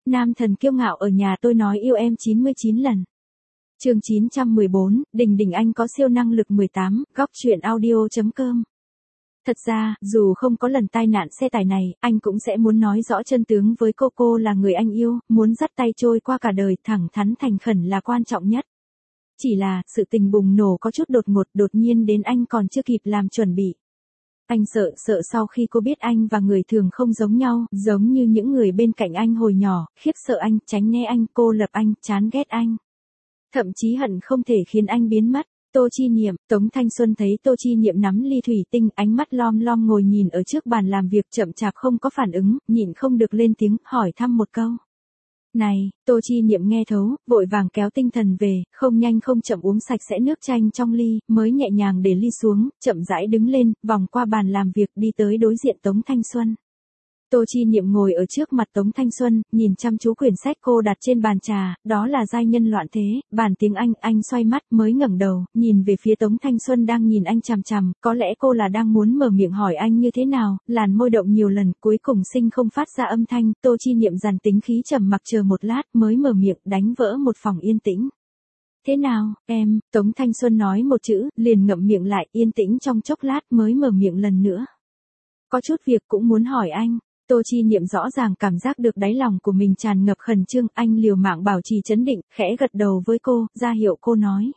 Nam thần kiêu ngạo ở nhà tôi nói yêu em 99 lần. Chương 914, Đình Đình Anh có siêu năng lực 18, góc truyện audio.com. Thật ra, dù không có lần tai nạn xe tải này, anh cũng sẽ muốn nói rõ chân tướng với cô là người anh yêu, muốn dắt tay trôi qua cả đời, thẳng thắn thành khẩn là quan trọng nhất. Chỉ là, sự tình bùng nổ có chút đột nhiên đến anh còn chưa kịp làm chuẩn bị. Anh sợ sau khi cô biết anh và người thường không giống nhau, giống như những người bên cạnh anh hồi nhỏ, khiếp sợ anh, tránh né anh, cô lập anh, chán ghét anh. Thậm chí hận không thể khiến anh biến mất. Tô Chi Niệm, Tống Thanh Xuân thấy Tô Chi Niệm nắm ly thủy tinh, ánh mắt lom lom ngồi nhìn ở trước bàn làm việc chậm chạp không có phản ứng, nhịn không được lên tiếng, hỏi thăm một câu. Này, Tô Chi Niệm nghe thấu, vội vàng kéo tinh thần về, không nhanh không chậm uống sạch sẽ nước chanh trong ly, mới nhẹ nhàng để ly xuống, chậm rãi đứng lên, vòng qua bàn làm việc đi tới đối diện Tống Thanh Xuân. Tô Chi Niệm ngồi ở trước mặt Tống Thanh Xuân, nhìn chăm chú quyển sách cô đặt trên bàn trà, đó là Giai nhân loạn thế, bản tiếng anh xoay mắt mới ngẩng đầu, nhìn về phía Tống Thanh Xuân đang nhìn anh chằm chằm, có lẽ cô là đang muốn mở miệng hỏi anh như thế nào, làn môi động nhiều lần, cuối cùng sinh không phát ra âm thanh, Tô Chi Niệm dằn tính khí trầm mặc chờ một lát mới mở miệng, đánh vỡ một phòng yên tĩnh. Thế nào, em, Tống Thanh Xuân nói một chữ, liền ngậm miệng lại, yên tĩnh trong chốc lát mới mở miệng lần nữa. Có chút việc cũng muốn hỏi anh. Tô Chi Niệm rõ ràng cảm giác được đáy lòng của mình tràn ngập khẩn trương, anh liều mạng bảo trì trấn định, khẽ gật đầu với cô, ra hiệu cô nói.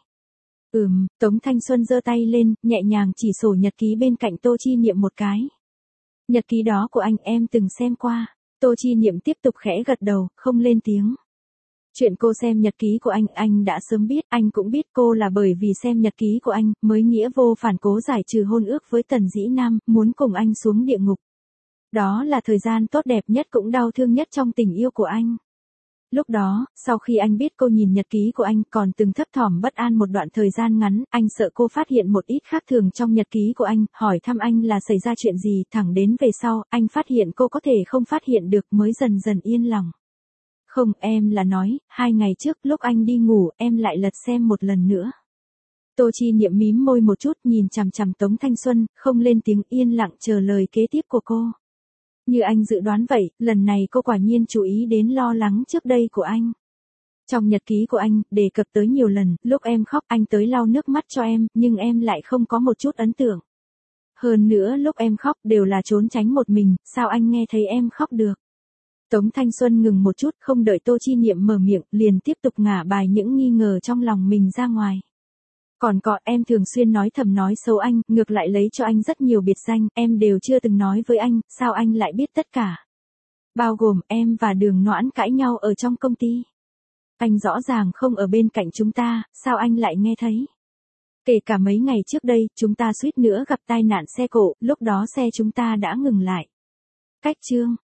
Tống Thanh Xuân giơ tay lên, nhẹ nhàng chỉ sổ nhật ký bên cạnh Tô Chi Niệm một cái. Nhật ký đó của anh em từng xem qua. Tô Chi Niệm tiếp tục khẽ gật đầu, không lên tiếng. Chuyện cô xem nhật ký của anh đã sớm biết, anh cũng biết cô là bởi vì xem nhật ký của anh, mới nghĩa vô phản cố giải trừ hôn ước với Tần Dĩ Nam, muốn cùng anh xuống địa ngục. Đó là thời gian tốt đẹp nhất cũng đau thương nhất trong tình yêu của anh. Lúc đó, sau khi anh biết cô nhìn nhật ký của anh còn từng thấp thỏm bất an một đoạn thời gian ngắn, anh sợ cô phát hiện một ít khác thường trong nhật ký của anh, hỏi thăm anh là xảy ra chuyện gì, thẳng đến về sau, anh phát hiện cô có thể không phát hiện được mới dần dần yên lòng. Không, em là nói, 2 ngày trước lúc anh đi ngủ, em lại lật xem một lần nữa. Tô Chi Niệm mím môi một chút nhìn chằm chằm Tống Thanh Xuân, không lên tiếng, yên lặng chờ lời kế tiếp của cô. Như anh dự đoán vậy, lần này cô quả nhiên chú ý đến lo lắng trước đây của anh. Trong nhật ký của anh, đề cập tới nhiều lần, lúc em khóc anh tới lau nước mắt cho em, nhưng em lại không có một chút ấn tượng. Hơn nữa lúc em khóc đều là trốn tránh một mình, sao anh nghe thấy em khóc được? Tống Thanh Xuân ngừng một chút, không đợi Tô Chi Niệm mở miệng, liền tiếp tục ngả bài những nghi ngờ trong lòng mình ra ngoài. Còn có, em thường xuyên nói thầm nói xấu anh, ngược lại lấy cho anh rất nhiều biệt danh, em đều chưa từng nói với anh, sao anh lại biết tất cả? Bao gồm em và Đường Noãn cãi nhau ở trong công ty. Anh rõ ràng không ở bên cạnh chúng ta, sao anh lại nghe thấy? Kể cả mấy ngày trước đây, chúng ta suýt nữa gặp tai nạn xe cộ, lúc đó xe chúng ta đã ngừng lại. Cách chương.